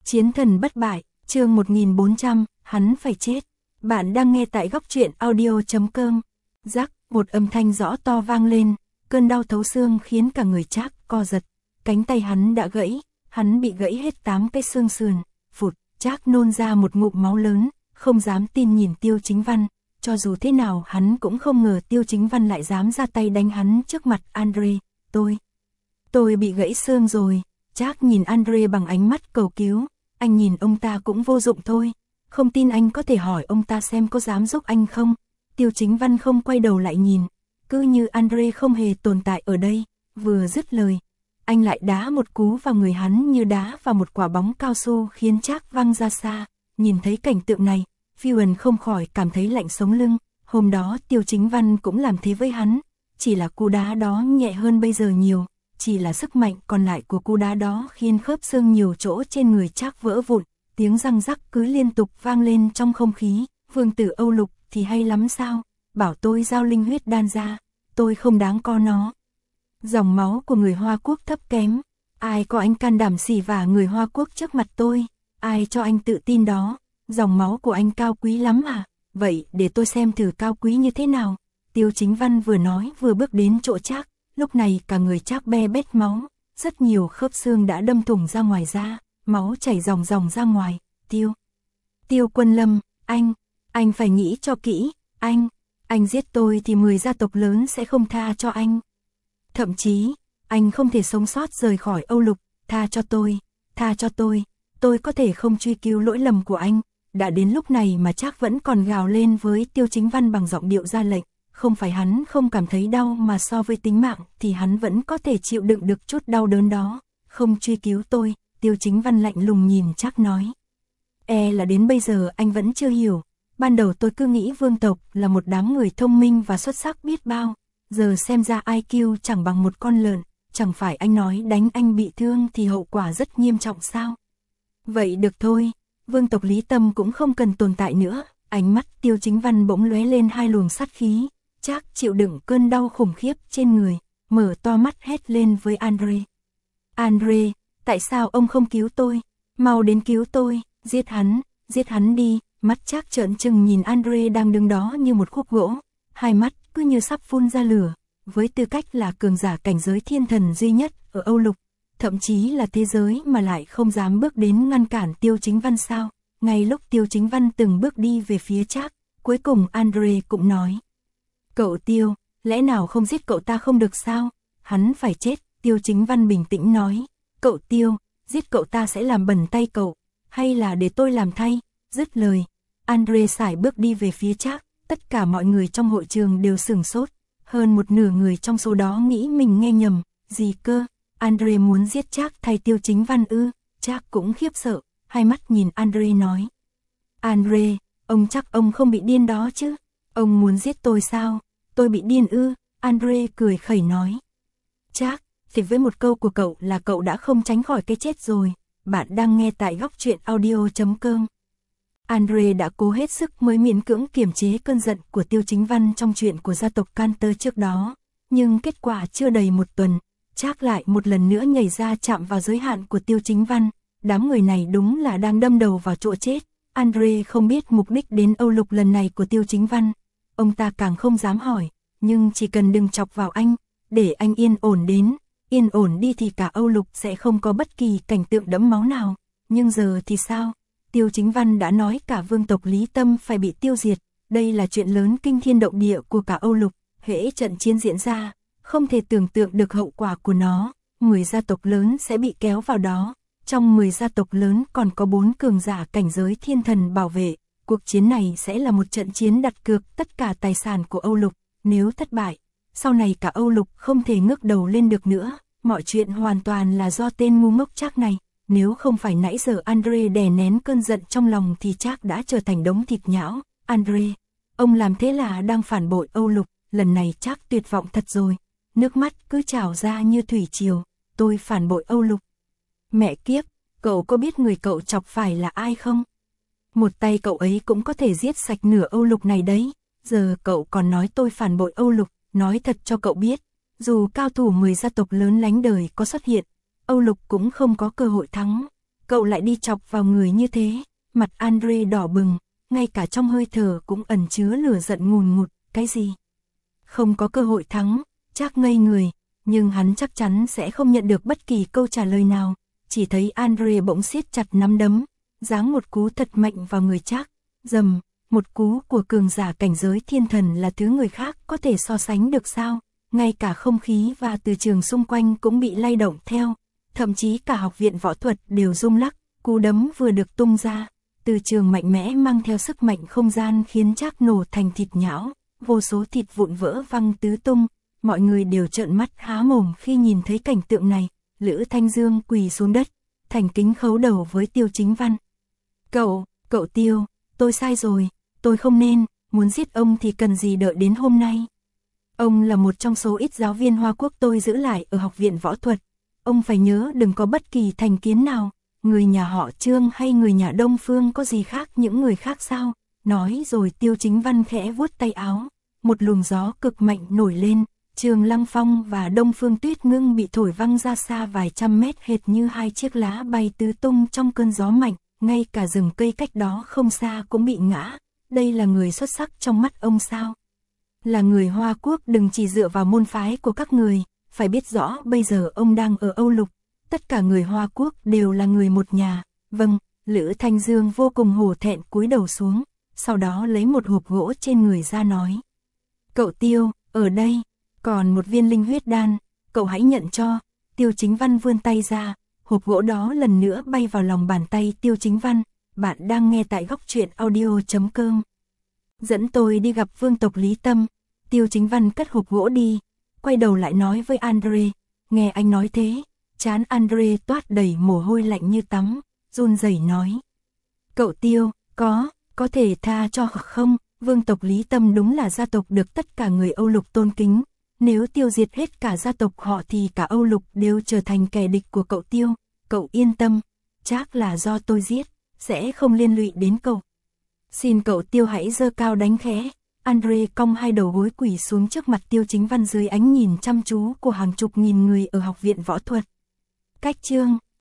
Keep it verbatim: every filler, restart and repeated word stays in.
Chiến thần bất bại, chương một nghìn bốn trăm, hắn phải chết. Bạn đang nghe tại góc truyện audio.com. Rắc, một âm thanh rõ to vang lên, cơn đau thấu xương khiến cả người Trác co giật. Cánh tay hắn đã gãy, hắn bị gãy hết tám cái xương sườn. Phụt, Trác nôn ra một ngụm máu lớn, không dám tin nhìn Tiêu Chính Văn. Cho dù thế nào hắn cũng không ngờ Tiêu Chính Văn lại dám ra tay đánh hắn trước mặt Andre. Tôi, tôi bị gãy xương rồi. Trác nhìn Andre bằng ánh mắt cầu cứu. Anh nhìn ông ta cũng vô dụng thôi. Không tin anh có thể hỏi ông ta xem có dám giúp anh không. Tiêu Chính Văn không quay đầu lại nhìn. Cứ như Andre không hề tồn tại ở đây. Vừa dứt lời, anh lại đá một cú vào người hắn như đá vào một quả bóng cao su khiến Trác văng ra xa. Nhìn thấy cảnh tượng này, Vivian không khỏi cảm thấy lạnh sống lưng. Hôm đó Tiêu Chính Văn cũng làm thế với hắn. Chỉ là cú đá đó nhẹ hơn bây giờ nhiều. Chỉ là sức mạnh còn lại của cú đá đó khiến khớp xương nhiều chỗ trên người Trác vỡ vụn. Tiếng răng rắc cứ liên tục vang lên trong không khí. Vương tử Âu Lục thì hay lắm sao? Bảo tôi giao linh huyết đan ra. Tôi không đáng có nó. Dòng máu của người Hoa Quốc thấp kém. Ai có anh can đảm xỉ vả người Hoa Quốc trước mặt tôi? Ai cho anh tự tin đó? Dòng máu của anh cao quý lắm à? Vậy để tôi xem thử cao quý như thế nào. Tiêu Chính Văn vừa nói vừa bước đến chỗ Trác. Lúc này cả người Trác be bét máu. Rất nhiều khớp xương đã đâm thủng ra ngoài da. Máu chảy ròng ròng ra ngoài. Tiêu. Tiêu Quân Lâm, anh. Anh phải nghĩ cho kỹ. Anh. Anh giết tôi thì mười gia tộc lớn sẽ không tha cho anh. Thậm chí, anh không thể sống sót rời khỏi Âu Lục. Tha cho tôi. Tha cho tôi. Tôi có thể không truy cứu lỗi lầm của anh. Đã đến lúc này mà Trác vẫn còn gào lên với Tiêu Chính Văn bằng giọng điệu ra lệnh. Không phải hắn không cảm thấy đau mà so với tính mạng thì hắn vẫn có thể chịu đựng được chút đau đớn đó. Không truy cứu tôi, Tiêu Chính Văn lạnh lùng nhìn Trác nói. E là đến bây giờ anh vẫn chưa hiểu. Ban đầu tôi cứ nghĩ vương tộc là một đám người thông minh và xuất sắc biết bao. Giờ xem ra i kiu chẳng bằng một con lợn. Chẳng phải anh nói đánh anh bị thương thì hậu quả rất nghiêm trọng sao? Vậy được thôi, vương tộc Lý Tâm cũng không cần tồn tại nữa. Ánh mắt Tiêu Chính Văn bỗng lóe lên hai luồng sát khí. Trác chịu đựng cơn đau khủng khiếp trên người, mở to mắt hét lên với Andre. Andre, tại sao ông không cứu tôi? Mau đến cứu tôi, giết hắn, giết hắn đi. Mắt Trác trợn trừng nhìn Andre đang đứng đó như một khúc gỗ, hai mắt cứ như sắp phun ra lửa. Với tư cách là cường giả cảnh giới thiên thần duy nhất ở Âu Lục, thậm chí là thế giới mà lại không dám bước đến ngăn cản Tiêu Chính Văn sao? Ngay lúc Tiêu Chính Văn từng bước đi về phía Trác, cuối cùng Andre cũng nói. Cậu Tiêu, lẽ nào không giết cậu ta không được sao? Hắn phải chết, Tiêu Chính Văn bình tĩnh nói. Cậu Tiêu, giết cậu ta sẽ làm bẩn tay cậu, hay là để tôi làm thay? Dứt lời, Andre sải bước đi về phía Trác. Tất cả mọi người trong hội trường đều sửng sốt. Hơn một nửa người trong số đó nghĩ mình nghe nhầm. Gì cơ? Andre muốn giết Trác thay Tiêu Chính Văn ư? Trác cũng khiếp sợ, hai mắt nhìn Andre nói. Andre, ông chắc ông không bị điên đó chứ? Ông muốn giết tôi sao? Tôi bị điên ư? Andre cười khẩy nói. Trác, thì với một câu của cậu là cậu đã không tránh khỏi cái chết rồi. Bạn đang nghe tại góc truyện audio.com. Andre đã cố hết sức mới miễn cưỡng kiềm chế cơn giận của Tiêu Chính Văn trong chuyện của gia tộc Cantor trước đó. Nhưng kết quả chưa đầy một tuần, Trác lại một lần nữa nhảy ra chạm vào giới hạn của Tiêu Chính Văn. Đám người này đúng là đang đâm đầu vào chỗ chết. Andre không biết mục đích đến Âu Lục lần này của Tiêu Chính Văn. Ông ta càng không dám hỏi, nhưng chỉ cần đừng chọc vào anh, để anh yên ổn đến, yên ổn đi thì cả Âu Lục sẽ không có bất kỳ cảnh tượng đẫm máu nào. Nhưng giờ thì sao? Tiêu Chính Văn đã nói cả vương tộc Lý Tâm phải bị tiêu diệt. Đây là chuyện lớn kinh thiên động địa của cả Âu Lục. Hễ trận chiến diễn ra, không thể tưởng tượng được hậu quả của nó. mười gia tộc lớn sẽ bị kéo vào đó. Trong mười gia tộc lớn còn có bốn cường giả cảnh giới thiên thần bảo vệ. Cuộc chiến này sẽ là một trận chiến đặt cược tất cả tài sản của Âu Lục. Nếu thất bại, sau này cả Âu Lục không thể ngước đầu lên được nữa. Mọi chuyện hoàn toàn là do tên ngu ngốc Trác này. Nếu không phải nãy giờ Andre đè nén cơn giận trong lòng thì Trác đã trở thành đống thịt nhão. Andre, ông làm thế là đang phản bội Âu Lục. Lần này Trác tuyệt vọng thật rồi. Nước mắt cứ trào ra như thủy triều. Tôi phản bội Âu Lục. Mẹ kiếp, cậu có biết người cậu chọc phải là ai không? Một tay cậu ấy cũng có thể giết sạch nửa Âu Lục này đấy. Giờ cậu còn nói tôi phản bội Âu Lục. Nói thật cho cậu biết, dù cao thủ mười gia tộc lớn lánh đời có xuất hiện, Âu Lục cũng không có cơ hội thắng. cậu lại đi chọc vào người như thế, mặt Andre đỏ bừng, ngay cả trong hơi thở cũng ẩn chứa lửa giận ngùn ngụt, cái gì? Không có cơ hội thắng, Trác ngây người, nhưng hắn chắc chắn sẽ không nhận được bất kỳ câu trả lời nào, chỉ thấy Andre bỗng siết chặt nắm đấm, giáng một cú thật mạnh vào người Trác, dầm, một cú của cường giả cảnh giới thiên thần là thứ người khác có thể so sánh được sao, ngay cả không khí và từ trường xung quanh cũng bị lay động theo, thậm chí cả học viện võ thuật đều rung lắc, cú đấm vừa được tung ra, từ trường mạnh mẽ mang theo sức mạnh không gian khiến Trác nổ thành thịt nhão, vô số thịt vụn vỡ văng tứ tung, mọi người đều trợn mắt há mồm khi nhìn thấy cảnh tượng này, Lữ Thanh Dương quỳ xuống đất, thành kính khấu đầu với Tiêu Chính Văn. Cậu, cậu Tiêu, tôi sai rồi, tôi không nên, muốn giết ông thì cần gì đợi đến hôm nay. Ông là một trong số ít giáo viên Hoa Quốc tôi giữ lại ở học viện võ thuật, ông phải nhớ đừng có bất kỳ thành kiến nào, người nhà họ Trương hay người nhà Đông Phương có gì khác những người khác sao, nói rồi Tiêu Chính Văn khẽ vuốt tay áo, một luồng gió cực mạnh nổi lên, Trường Lăng Phong và Đông Phương Tuyết Ngưng bị thổi văng ra xa vài trăm mét hệt như hai chiếc lá bay tứ tung trong cơn gió mạnh, ngay cả rừng cây cách đó không xa cũng bị ngã, đây là người xuất sắc trong mắt ông sao? Là người Hoa Quốc đừng chỉ dựa vào môn phái của các người, phải biết rõ bây giờ ông đang ở Âu Lục, tất cả người Hoa Quốc đều là người một nhà, vâng, Lữ Thanh Dương vô cùng hổ thẹn cúi đầu xuống, sau đó lấy một hộp gỗ trên người ra nói. Cậu Tiêu, ở đây, còn một viên linh huyết đan, cậu hãy nhận cho, Tiêu Chính Văn vươn tay ra, hộp gỗ đó lần nữa bay vào lòng bàn tay Tiêu Chính Văn, bạn đang nghe tại góc truyện audio.com. Dẫn tôi đi gặp vương tộc Lý Tâm, Tiêu Chính Văn cất hộp gỗ đi, quay đầu lại nói với Andre, nghe anh nói thế, trán Andre toát đầy mồ hôi lạnh như tắm, run rẩy nói. Cậu Tiêu, có, có thể tha cho không, vương tộc Lý Tâm đúng là gia tộc được tất cả người Âu Lục tôn kính, nếu tiêu diệt hết cả gia tộc họ thì cả Âu Lục đều trở thành kẻ địch của cậu Tiêu, cậu yên tâm, chắc là do tôi giết, sẽ không liên lụy đến cậu. Xin cậu Tiêu hãy giơ cao đánh khẽ. Andre cong hai đầu gối quỳ xuống trước mặt Tiêu Chính Văn dưới ánh nhìn chăm chú của hàng chục nghìn người ở học viện võ thuật. Cách chương